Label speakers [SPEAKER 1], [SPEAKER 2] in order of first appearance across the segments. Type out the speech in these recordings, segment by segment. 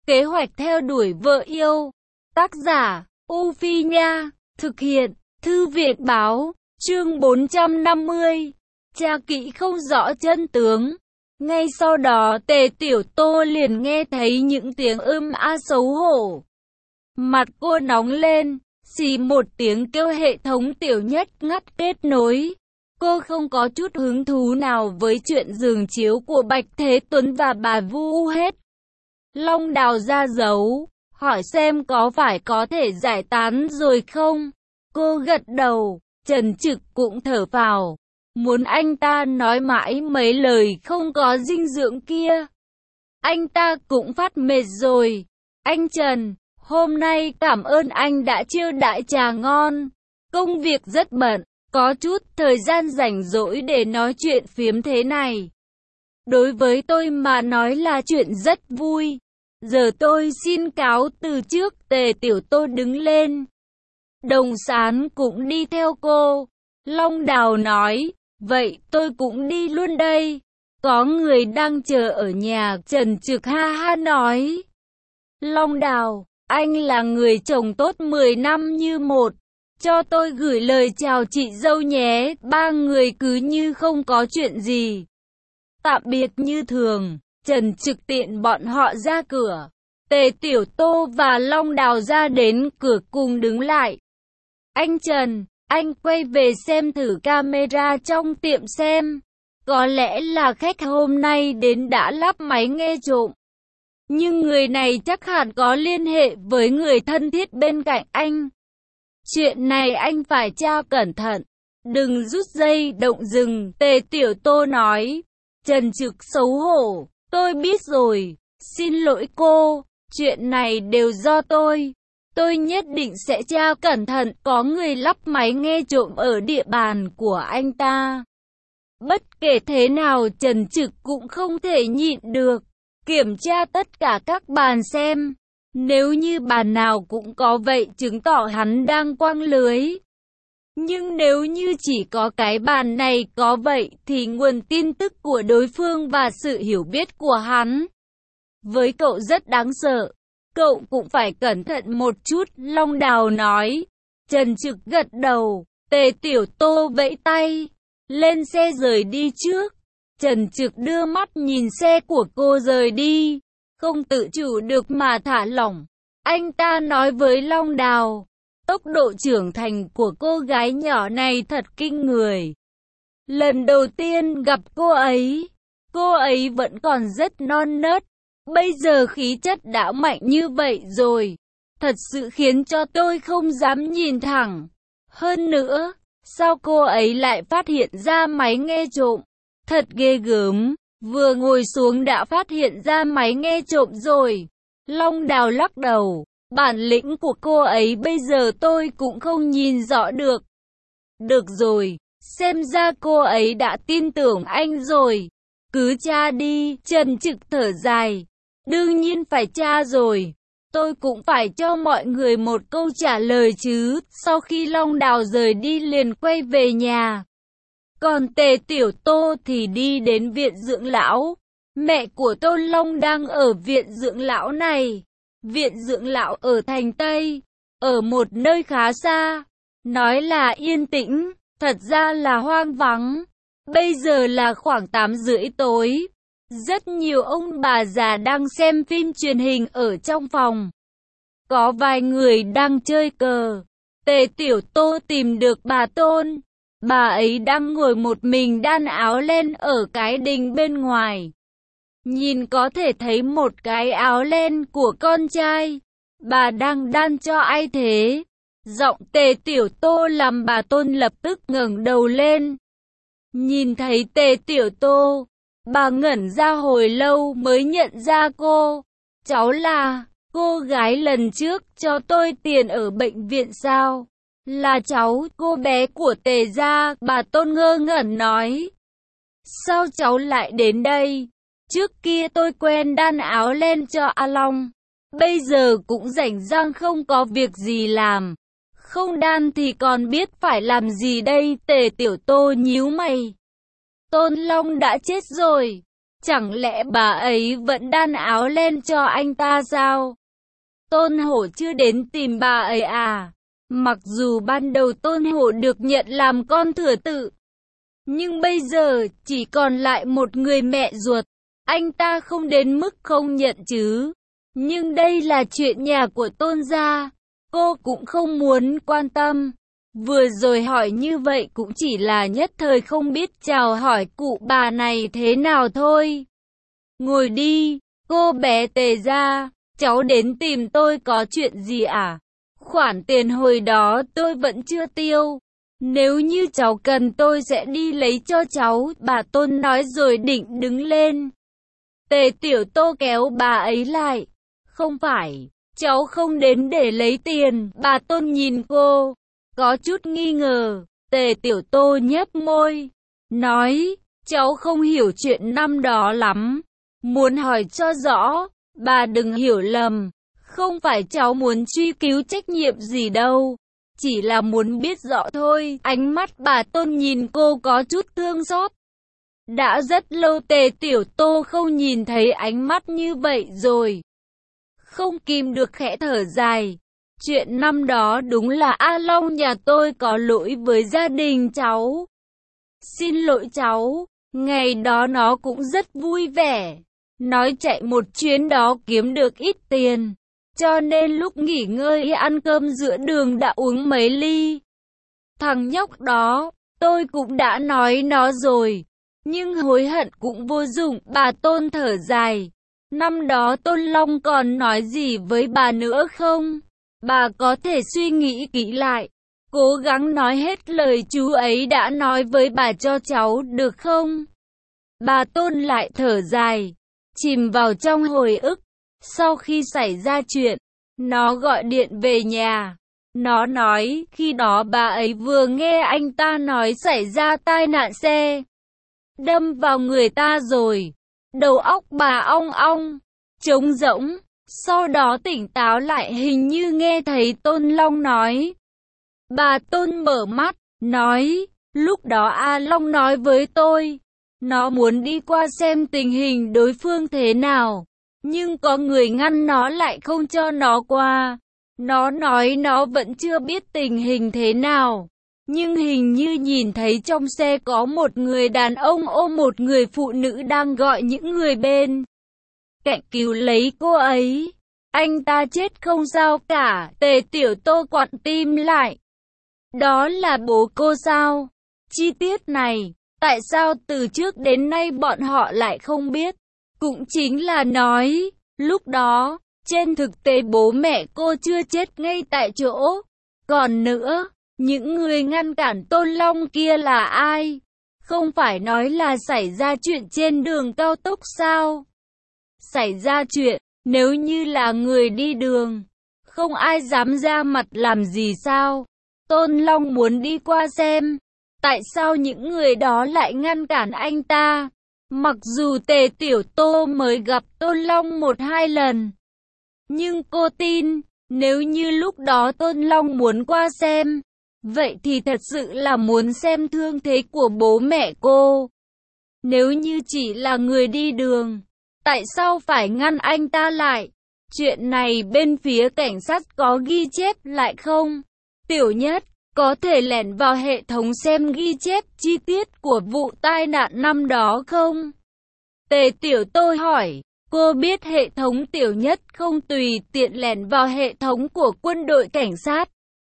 [SPEAKER 1] Kế hoạch theo đuổi vợ yêu. Tác giả, U Phi Nha. Thực hiện, Thư viện Báo. Chương 450. Tra kỹ không rõ chân tướng. Ngay sau đó Tề Tiểu Tô liền nghe thấy những tiếng xấu hổ. Mặt cô nóng lên, xì một tiếng kêu hệ thống tiểu nhất ngắt kết nối. Cô không có chút hứng thú nào với chuyện giường chiếu của Bạch Thế Tuấn và bà Vu hết. Long Đào ra dấu, hỏi xem có phải có thể giải tán rồi không. Cô gật đầu, Trần Trực cũng thở phào. Muốn anh ta nói mãi mấy lời không có dinh dưỡng kia. Anh ta cũng phát mệt rồi. Anh Trần, hôm nay cảm ơn anh đã chiêu đãi trà ngon. Công việc rất bận, có chút thời gian rảnh rỗi để nói chuyện phiếm thế này. Đối với tôi mà nói là chuyện rất vui. Giờ tôi xin cáo từ trước. Tề Tiểu Tô đứng lên. Đồng Sán cũng đi theo cô. Long Đào nói, vậy tôi cũng đi luôn đây. Có người đang chờ ở nhà. Trần Trực ha ha nói. Long Đào, anh là người chồng tốt 10 năm như một. Cho tôi gửi lời chào chị dâu nhé. Ba người cứ như không có chuyện gì. Tạm biệt như thường. Trần Trực tiện bọn họ ra cửa. Tề Tiểu Tô và Long Đào ra đến cửa cùng đứng lại. Anh Trần, anh quay về xem thử camera trong tiệm xem. Có lẽ là khách hôm nay đến đã lắp máy nghe trộm. Nhưng người này chắc hẳn có liên hệ với người thân thiết bên cạnh anh. Chuyện này anh phải tra cẩn thận. Đừng rút dây động rừng. Tề Tiểu Tô nói. Trần Trực xấu hổ. Tôi biết rồi. Xin lỗi cô. Chuyện này đều do tôi. Tôi nhất định sẽ tra cẩn thận. Có người lắp máy nghe trộm ở địa bàn của anh ta. Bất kể thế nào Trần Trực cũng không thể nhịn được. Kiểm tra tất cả các bàn xem. Nếu như bàn nào cũng có vậy chứng tỏ hắn đang quăng lưới. Nhưng nếu như chỉ có cái bàn này có vậy thì nguồn tin tức của đối phương và sự hiểu biết của hắn với cậu rất đáng sợ. Cậu cũng phải cẩn thận một chút. Long Đào nói. Trần Trực gật đầu. Tề Tiểu Tô vẫy tay. Lên xe rời đi trước. Trần Trực đưa mắt nhìn xe của cô rời đi. Không tự chủ được mà thả lỏng. Anh ta nói với Long Đào. Tốc độ trưởng thành của cô gái nhỏ này thật kinh người. Lần đầu tiên gặp cô ấy vẫn còn rất non nớt. Bây giờ khí chất đã mạnh như vậy rồi. Thật sự khiến cho tôi không dám nhìn thẳng. Hơn nữa, sao cô ấy lại phát hiện ra máy nghe trộm? Thật ghê gớm, vừa ngồi xuống đã phát hiện ra máy nghe trộm rồi. Long Đào lắc đầu, bản lĩnh của cô ấy bây giờ tôi cũng không nhìn rõ được. Được rồi, xem ra cô ấy đã tin tưởng anh rồi. Cứ tra đi. Trần Trực thở dài. Đương nhiên phải tra rồi. Tôi cũng phải cho mọi người một câu trả lời chứ. Sau khi Long Đào rời đi liền quay về nhà. Còn Tề Tiểu Tô thì đi đến viện dưỡng lão. Mẹ của Tôn Long đang ở viện dưỡng lão này. Viện dưỡng lão ở thành Tây, ở một nơi khá xa. Nói là yên tĩnh, thật ra là hoang vắng. Bây giờ là khoảng 8:30 tối. Rất nhiều ông bà già đang xem phim truyền hình ở trong phòng. Có vài người đang chơi cờ. Tề Tiểu Tô tìm được bà Tôn. Bà ấy đang ngồi một mình đan áo len ở cái đình bên ngoài. Nhìn có thể thấy một cái áo len của con trai. Bà đang đan cho ai thế? Giọng Tề Tiểu Tô làm bà Tôn lập tức ngẩng đầu lên. Nhìn thấy Tề Tiểu Tô, bà ngẩn ra hồi lâu mới nhận ra cô. Cháu là cô gái lần trước cho tôi tiền ở bệnh viện sao? Là cháu, cô bé của Tề gia, bà Tôn ngơ ngẩn nói. Sao cháu lại đến đây? Trước kia tôi quen đan áo len cho A Long. Bây giờ cũng rảnh rang không có việc gì làm. Không đan thì còn biết phải làm gì đây? Tề Tiểu Tô nhíu mày. Tôn Long đã chết rồi. Chẳng lẽ bà ấy vẫn đan áo len cho anh ta sao? Tôn Hổ chưa đến tìm bà ấy à? Mặc dù ban đầu Tôn Hổ được nhận làm con thừa tự, nhưng bây giờ chỉ còn lại một người mẹ ruột. Anh ta không đến mức không nhận chứ. Nhưng đây là chuyện nhà của Tôn gia, cô cũng không muốn quan tâm. Vừa rồi hỏi như vậy cũng chỉ là nhất thời không biết chào hỏi cụ bà này thế nào thôi. Ngồi đi, cô bé Tề ra, cháu đến tìm tôi có chuyện gì à? Khoản tiền hồi đó tôi vẫn chưa tiêu. Nếu như cháu cần tôi sẽ đi lấy cho cháu, bà Tôn nói rồi định đứng lên. Tề Tiểu Tô kéo bà ấy lại. Không phải, cháu không đến để lấy tiền, bà Tôn nhìn cô, có chút nghi ngờ. Tề Tiểu Tô nhếch môi, nói, cháu không hiểu chuyện năm đó lắm, muốn hỏi cho rõ, bà đừng hiểu lầm, không phải cháu muốn truy cứu trách nhiệm gì đâu, chỉ là muốn biết rõ thôi. Ánh mắt bà Tôn nhìn cô có chút thương xót. Đã rất lâu Tề Tiểu Tô không nhìn thấy ánh mắt như vậy rồi. Không kìm được khẽ thở dài. Chuyện năm đó đúng là A Long nhà tôi có lỗi với gia đình cháu. Xin lỗi cháu, ngày đó nó cũng rất vui vẻ. Nói chạy một chuyến đó kiếm được ít tiền. Cho nên lúc nghỉ ngơi ăn cơm giữa đường đã uống mấy ly. Thằng nhóc đó, tôi cũng đã nói nó rồi. Nhưng hối hận cũng vô dụng, bà Tôn thở dài. Năm đó Tôn Long còn nói gì với bà nữa không? Bà có thể suy nghĩ kỹ lại, cố gắng nói hết lời chú ấy đã nói với bà cho cháu được không? Bà Tôn lại thở dài, chìm vào trong hồi ức. Sau khi xảy ra chuyện, nó gọi điện về nhà. Nó nói khi đó bà ấy vừa nghe anh ta nói xảy ra tai nạn xe, đâm vào người ta rồi. Đầu óc bà ong ong, trống rỗng. Sau đó tỉnh táo lại hình như nghe thấy Tôn Long nói. Bà Tôn mở mắt, nói, lúc đó A Long nói với tôi, nó muốn đi qua xem tình hình đối phương thế nào, nhưng có người ngăn nó lại không cho nó qua. Nó nói nó vẫn chưa biết tình hình thế nào, nhưng hình như nhìn thấy trong xe có một người đàn ông ôm một người phụ nữ đang gọi những người bên cạnh cứu lấy cô ấy. Anh ta chết không sao cả. Tề Tiểu Tô quặn tim lại. Đó là bố cô sao? Chi tiết này, tại sao từ trước đến nay bọn họ lại không biết? Cũng chính là nói, lúc đó, trên thực tế bố mẹ cô chưa chết ngay tại chỗ. Còn nữa, những người ngăn cản Tôn Long kia là ai? Không phải nói là xảy ra chuyện trên đường cao tốc sao? Xảy ra chuyện, nếu như là người đi đường, không ai dám ra mặt làm gì sao? Tôn Long muốn đi qua xem, tại sao những người đó lại ngăn cản anh ta? Mặc dù Tề Tiểu Tô mới gặp Tôn Long 1-2 lần, nhưng cô tin, nếu như lúc đó Tôn Long muốn qua xem, vậy thì thật sự là muốn xem thương thế của bố mẹ cô. Nếu như chỉ là người đi đường, tại sao phải ngăn anh ta lại? Chuyện này bên phía cảnh sát có ghi chép lại không? Tiểu Nhất, có thể lẻn vào hệ thống xem ghi chép chi tiết của vụ tai nạn năm đó không? Tề Tiểu Tô hỏi. Cô biết hệ thống Tiểu Nhất không tùy tiện lẻn vào hệ thống của quân đội cảnh sát.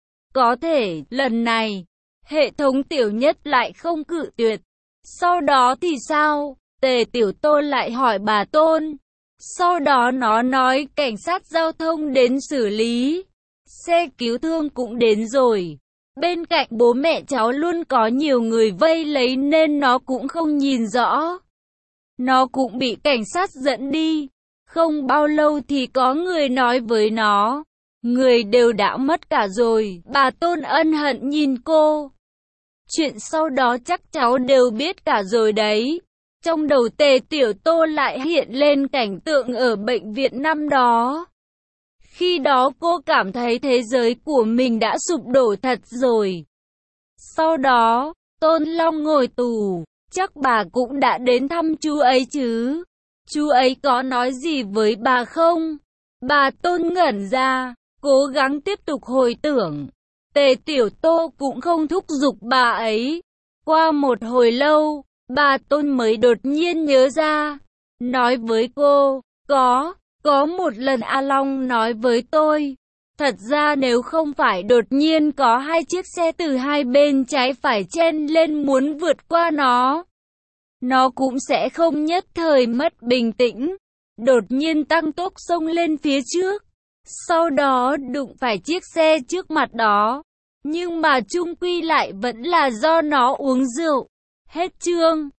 [SPEAKER 1] Có thể, lần này, hệ thống Tiểu Nhất lại không cự tuyệt. Sau đó thì sao? Tề Tiểu Tô lại hỏi bà Tôn. Sau đó nó nói cảnh sát giao thông đến xử lý. Xe cứu thương cũng đến rồi. Bên cạnh bố mẹ cháu luôn có nhiều người vây lấy nên nó cũng không nhìn rõ. Nó cũng bị cảnh sát dẫn đi. Không bao lâu thì có người nói với nó. Người đều đã mất cả rồi. Bà Tôn ân hận nhìn cô. Chuyện sau đó chắc cháu đều biết cả rồi đấy. Trong đầu Tề Tiểu Tô lại hiện lên cảnh tượng ở bệnh viện năm đó. Khi đó cô cảm thấy thế giới của mình đã sụp đổ thật rồi. Sau đó, Tôn Long ngồi tù. chắc bà cũng đã đến thăm chú ấy chứ. Chú ấy có nói gì với bà không? Bà Tôn ngẩn ra, cố gắng tiếp tục hồi tưởng. Tề Tiểu Tô cũng không thúc giục bà ấy. Qua một hồi lâu, bà Tôn mới đột nhiên nhớ ra, nói với cô, có một lần A Long nói với tôi, thật ra nếu không phải đột nhiên có hai chiếc xe từ hai bên trái phải chen lên muốn vượt qua nó cũng sẽ không nhất thời mất bình tĩnh, đột nhiên tăng tốc xông lên phía trước, sau đó đụng phải chiếc xe trước mặt đó. Nhưng mà chung quy lại vẫn là do nó uống rượu. Hết chương.